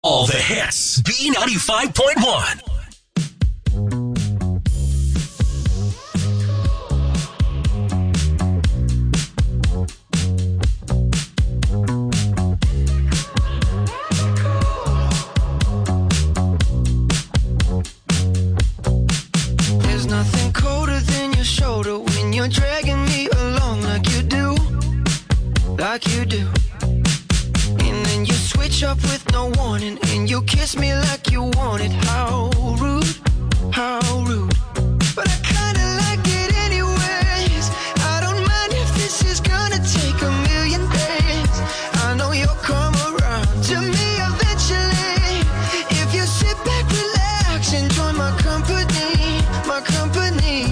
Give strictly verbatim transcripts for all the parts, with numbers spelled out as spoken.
All the hits. B ninety-five point one. There's nothing colder than your shoulder when you're dragging me along like you do, like you do. And then you switch up with no warning, and you kiss me like you want it. How rude, how rude. But I kinda like it anyways. I don't mind if this is gonna take a million days. I know you'll come around to me eventually. If you sit back, relax, enjoy my company, my company.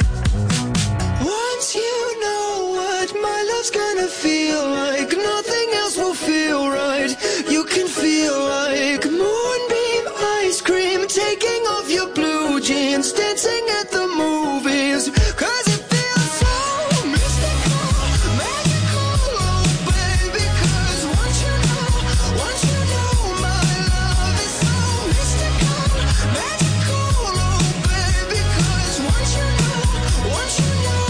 Once you know what my love's gonna feel like, nothing else will feel right. You can feel like moonbeam ice cream, taking off your blue jeans, dancing at the movies. Cause it feels so mystical, magical, oh baby. Cause once you know, once you know my love is so mystical, magical, oh baby. Cause once you know, once you know,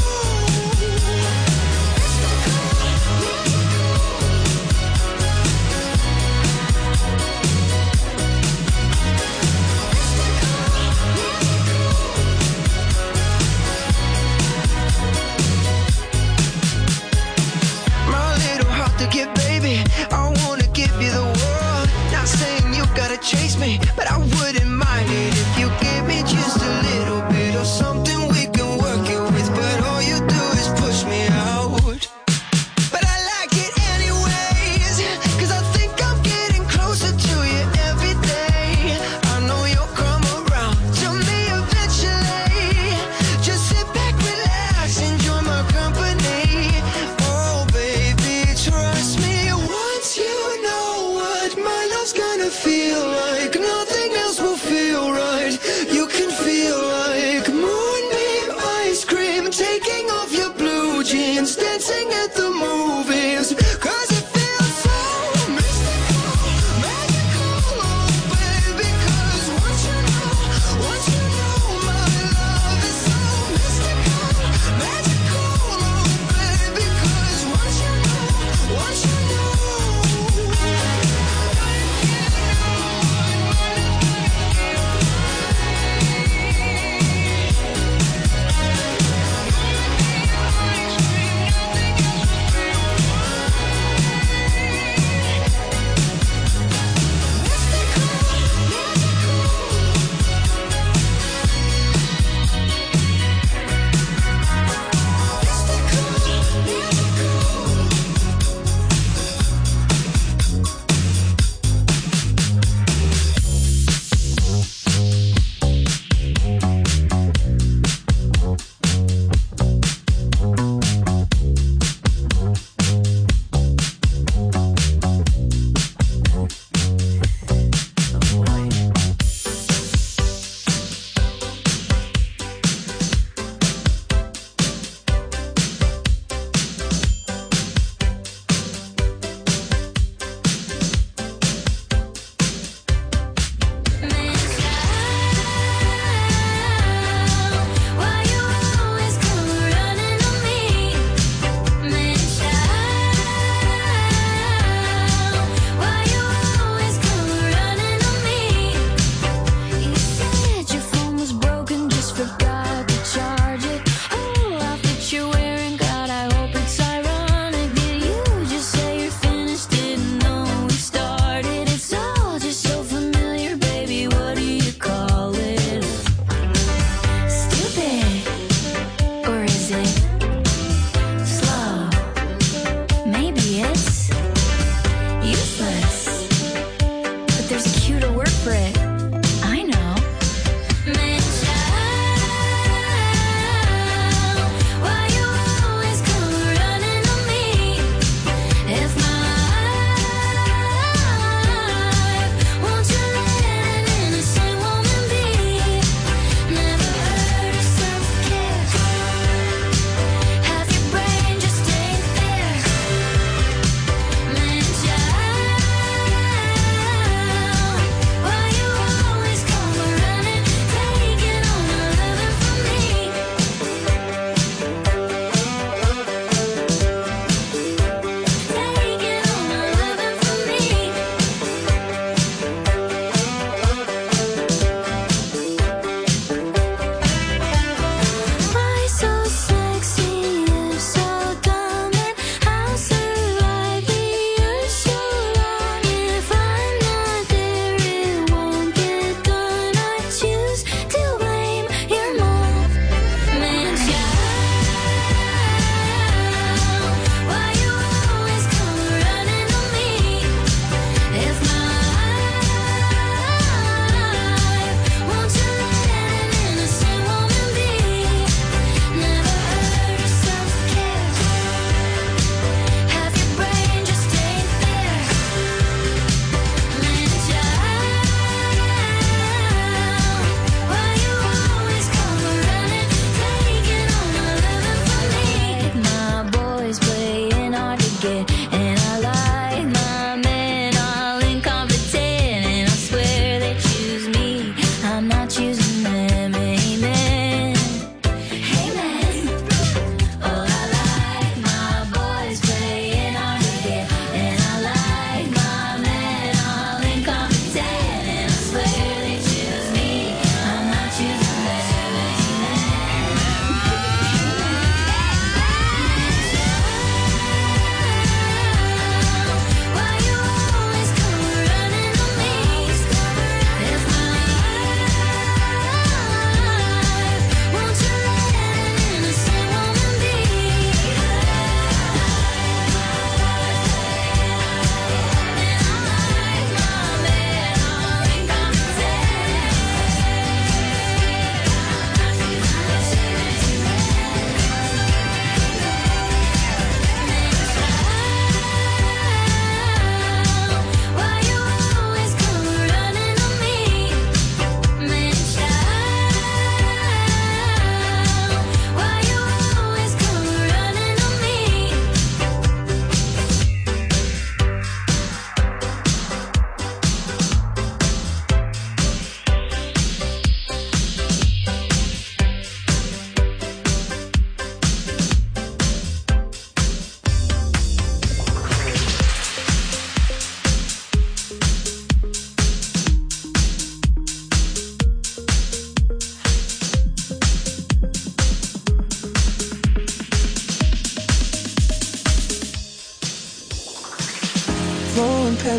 my little heart to give, baby. I wanna give you the world. Not saying you gotta chase me, but I wouldn't mind it if you gave me just a little bit of something we can work it with. But all you do is push me out. But I like it anyways, cause I think I'm getting closer to you every day. I know you'll come around to me eventually. Just sit back, relax, enjoy my company. Oh baby, trust me. Once you know what my love's gonna feel like, nothing else will feel right. You can feel like moonbeam ice cream, taking off your blue jeans, dancing at the movies. Cause it feels so mystical, magical, oh baby. Cause once you know, once you know my love is so mystical, magical, oh baby. Cause once you know, once you know,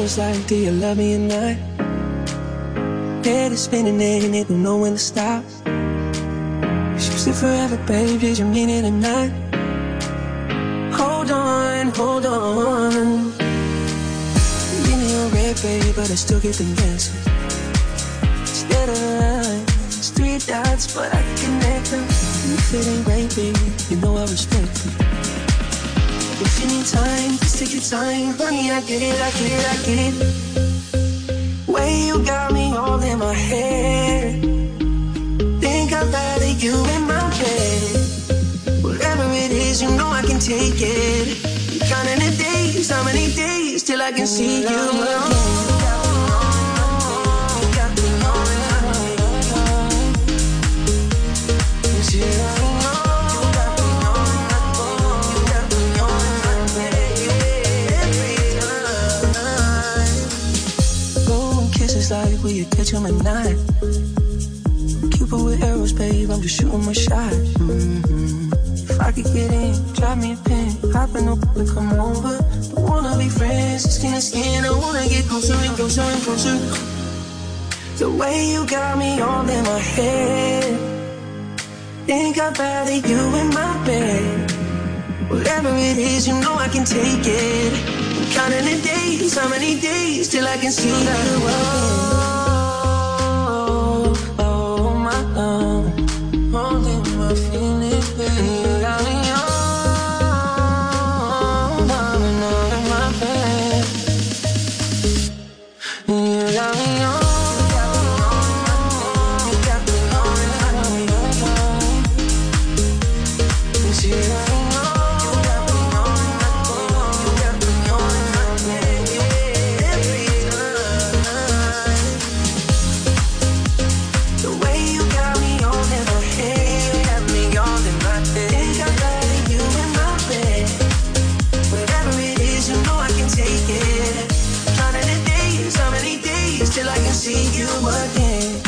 was like, do you love me or not? Head is spinning and it don't know when to stop. She said forever, babe, did you mean it or not? Hold on, hold on. Give me your red, babe, but I still get them dancing. Instead of the lines, three dots, but I can connect them. If it ain't right, baby, you know I respect you. If you need time, just take your time. Honey, I get it, I get it, I get it. Way you got me all in my head. Think I'd rather you in my bed. Whatever it is, you know I can take it. Counting the days, how many days till I can see you again. Like will you catch him at night? Cupid with arrows, babe, I'm just shooting my shot. Mm-hmm. If I could get in, drop me a pin, hop in the and come over. Don't wanna be friends, skin to skin. I wanna get closer and closer and closer. The way you got me all in my head. Think I'd rather you in my bed. Whatever it is, you know I can take it. Counting the days, how many days till I can see you again. Oh, oh, my love, holding my feelings, baby. You got me all, all in my bed. You got me all. See you again.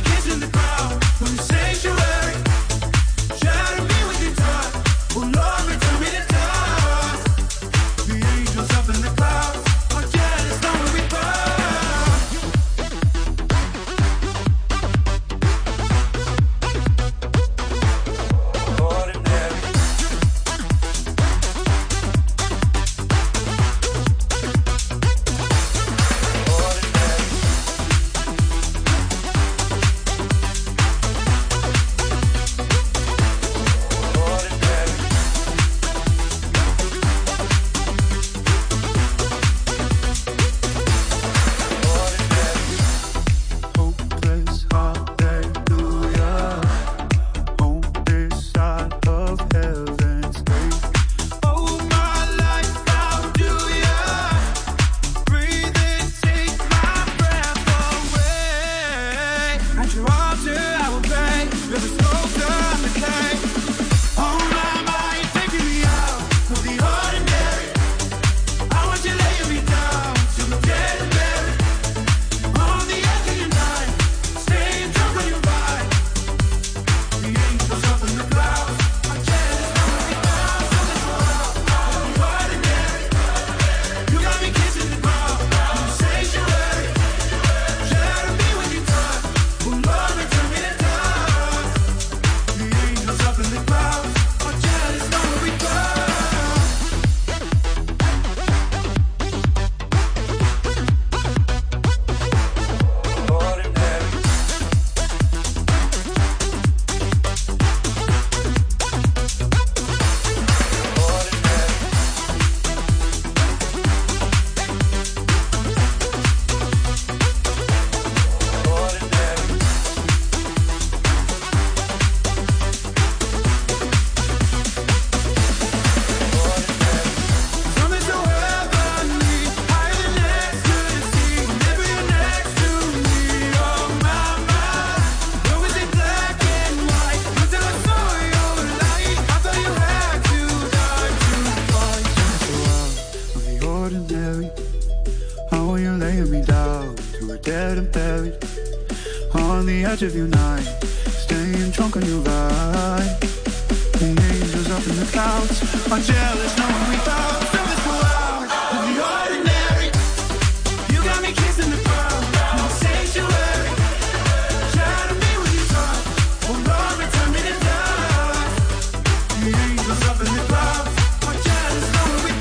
Lord, touch of your night, staying drunk on your vibe. The angels up in the clouds are jealous knowing we found something so out of the ordinary. You got me kissing the ground in the sanctuary. Try to be what you thought, oh Lord, return me to dust. The angels up in the clouds are jealous knowing we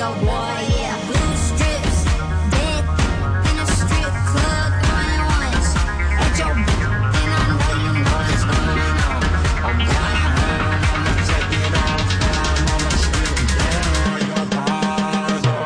your boy, yeah. Blue strips, bed in a strip club, going once. At your b- and I know you know what's going on. I'm going home, I'ma take it off. I'm on my strip, down your bars off.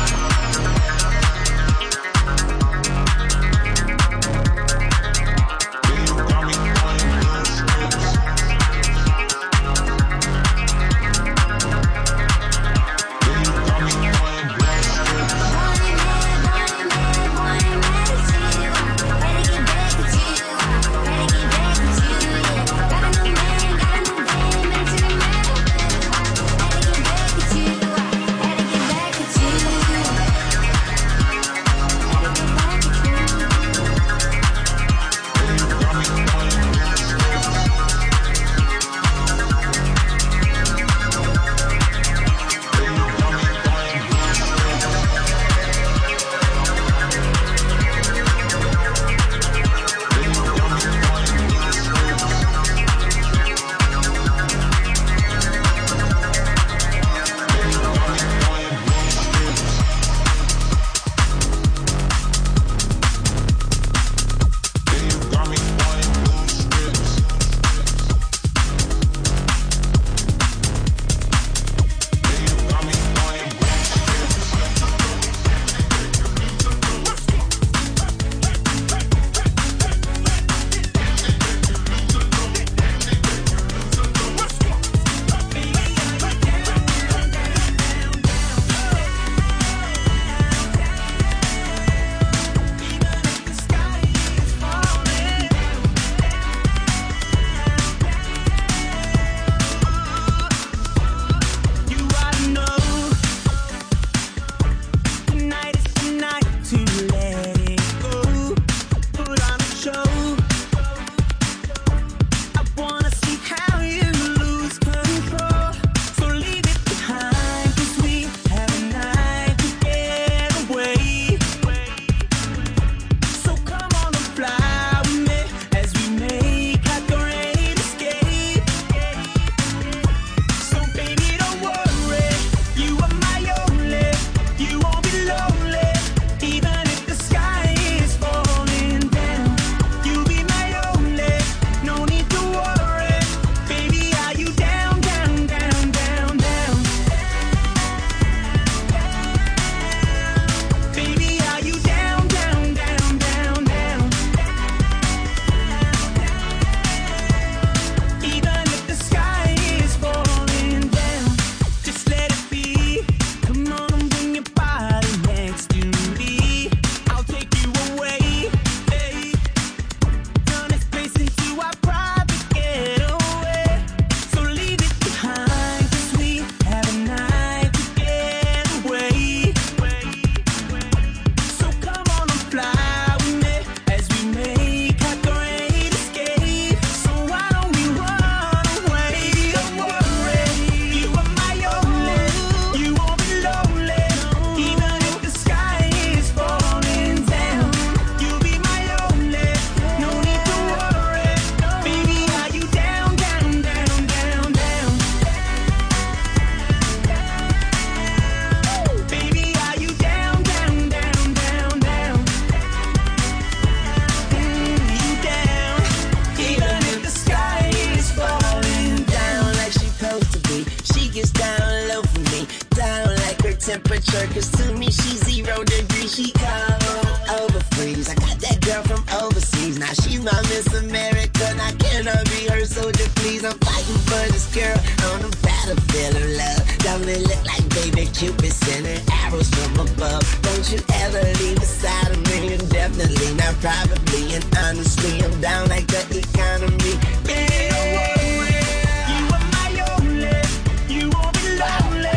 temperature, cause to me she's zero degrees, she cold over freeze. I got that girl from overseas, now she's my Miss America, now can I be her soldier please? I'm fighting for this girl on the battlefield of love. Don't it look like baby Cupid sending arrows from above? Don't you ever leave beside of me, and definitely not probably, and honestly I'm down like the economy. Baby, don't worry, you are my only, you won't be lonely.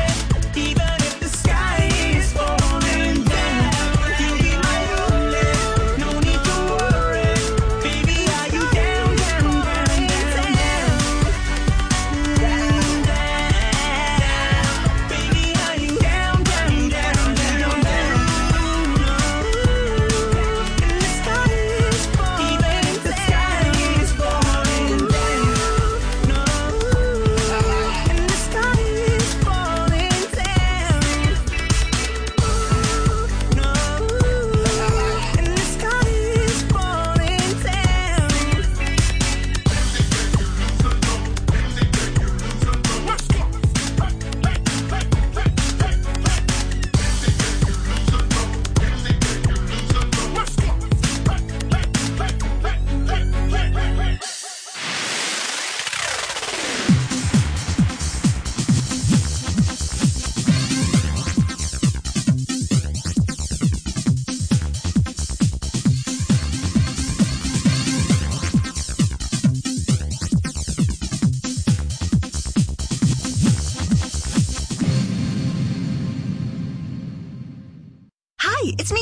The sky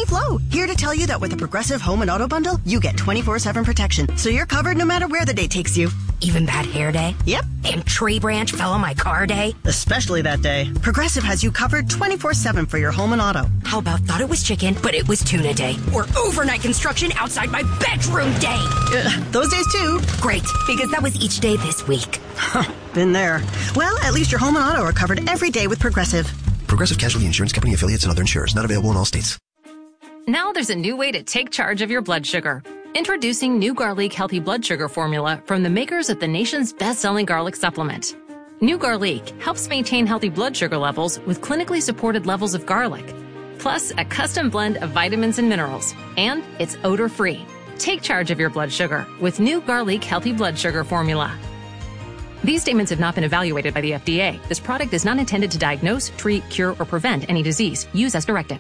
Flo, here to tell you that with the Progressive Home and Auto Bundle, you get twenty-four seven protection, so you're covered no matter where the day takes you. Even bad hair day? Yep. And tree branch fell on my car day? Especially that day. Progressive has you covered twenty-four seven for your home and auto. How about thought it was chicken, but it was tuna day? Or overnight construction outside my bedroom day? Uh, those days too. Great, because that was each day this week. Been there. Well, at least your home and auto are covered every day with Progressive. Progressive Casualty Insurance Company affiliates and other insurers. Not available in all states. Now there's a new way to take charge of your blood sugar. Introducing New Garlic Healthy Blood Sugar Formula from the makers of the nation's best-selling garlic supplement. New Garlic helps maintain healthy blood sugar levels with clinically supported levels of garlic, plus a custom blend of vitamins and minerals, and it's odor-free. Take charge of your blood sugar with New Garlic Healthy Blood Sugar Formula. These statements have not been evaluated by the F D A. This product is not intended to diagnose, treat, cure, or prevent any disease. Use as directed.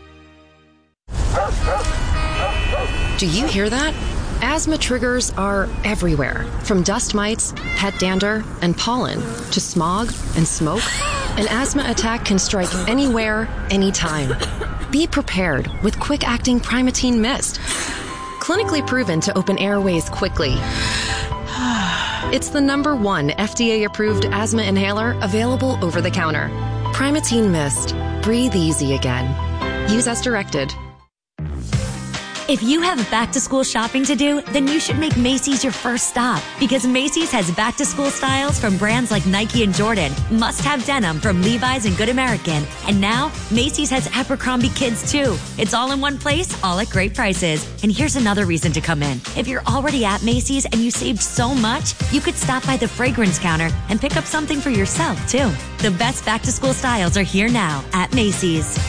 Do you hear that? Asthma triggers are everywhere, from dust mites, pet dander, and pollen, to smog and smoke. An asthma attack can strike anywhere, anytime. Be prepared with quick-acting Primatene Mist. Clinically proven to open airways quickly. It's the number one F D A-approved asthma inhaler available over the counter. Primatene Mist. Breathe easy again. Use as directed. If you have back-to-school shopping to do, then you should make Macy's your first stop, because Macy's has back-to-school styles from brands like Nike and Jordan, must-have denim from Levi's and Good American, and now Macy's has Abercrombie Kids too. It's all in one place, all at great prices. And here's another reason to come in. If you're already at Macy's and you saved so much, you could stop by the fragrance counter and pick up something for yourself too. The best back-to-school styles are here now at Macy's.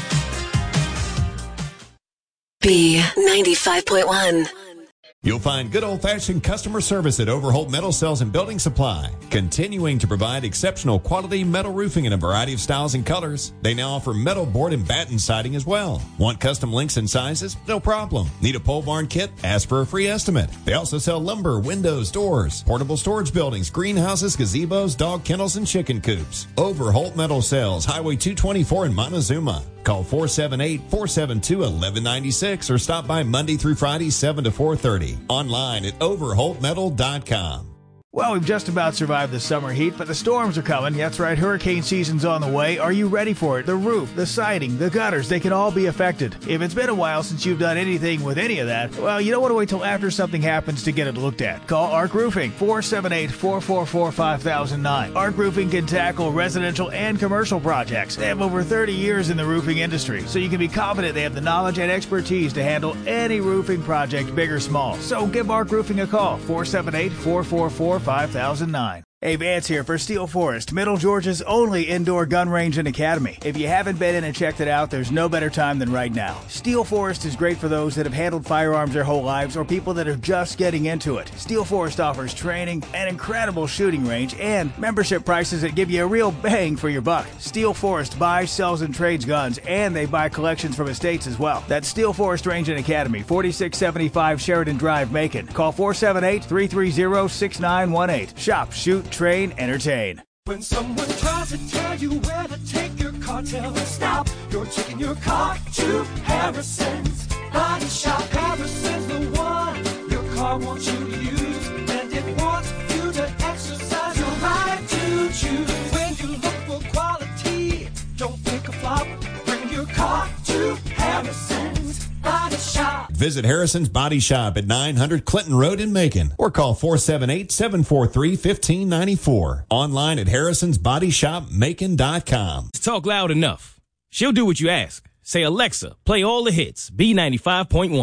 B ninety-five point one. You'll find good old-fashioned customer service at Overholt Metal Sales and Building Supply, continuing to provide exceptional quality metal roofing in a variety of styles and colors. They now offer metal board and batten siding as well. Want custom lengths and sizes? No problem. Need a pole barn kit? Ask for a free estimate. They also sell lumber, windows, doors, portable storage buildings, greenhouses, gazebos, dog kennels, and chicken coops. Overholt Metal Sales, Highway two twenty-four in Montezuma. Call four seven eight, four seven two, one one nine six or stop by Monday through Friday, seven to four thirty. Online at overholt metal dot com. Well, we've just about survived the summer heat, but the storms are coming. That's right, hurricane season's on the way. Are you ready for it? The roof, the siding, the gutters, they can all be affected. If it's been a while since you've done anything with any of that, well, you don't want to wait till after something happens to get it looked at. Call Arc Roofing, four seven eight, four four four, five thousand nine. Arc Roofing can tackle residential and commercial projects. They have over thirty years in the roofing industry, so you can be confident they have the knowledge and expertise to handle any roofing project, big or small. So give Arc Roofing a call, four seven eight, four four four, five thousand nine. Hey, Vance here for Steel Forest, Middle Georgia's only indoor gun range and academy. If you haven't been in and checked it out, there's no better time than right now. Steel Forest is great for those that have handled firearms their whole lives or people that are just getting into it. Steel Forest offers training, an incredible shooting range, and membership prices that give you a real bang for your buck. Steel Forest buys, sells, and trades guns, and they buy collections from estates as well. That's Steel Forest Range and Academy, forty-six seventy-five Sheridan Drive, Macon. Call four seven eight, three three zero, six nine one eight. Shop, shoot, train, entertain. When someone tries to tell you where to take your car, tell them stop. You're taking your car to Harrison's Body Shop. Harrison's the one your car wants you to use, and it wants you to exercise your right to choose. When you look for quality, don't pick a flop. Bring your car to Harrison's Body Shop. Visit Harrison's Body Shop at nine hundred Clinton Road in Macon or call four seven eight, seven four three, one five nine four. Online at harrisons body shop macon dot com. Talk loud enough. She'll do what you ask. Say, Alexa, play all the hits. B ninety-five point one.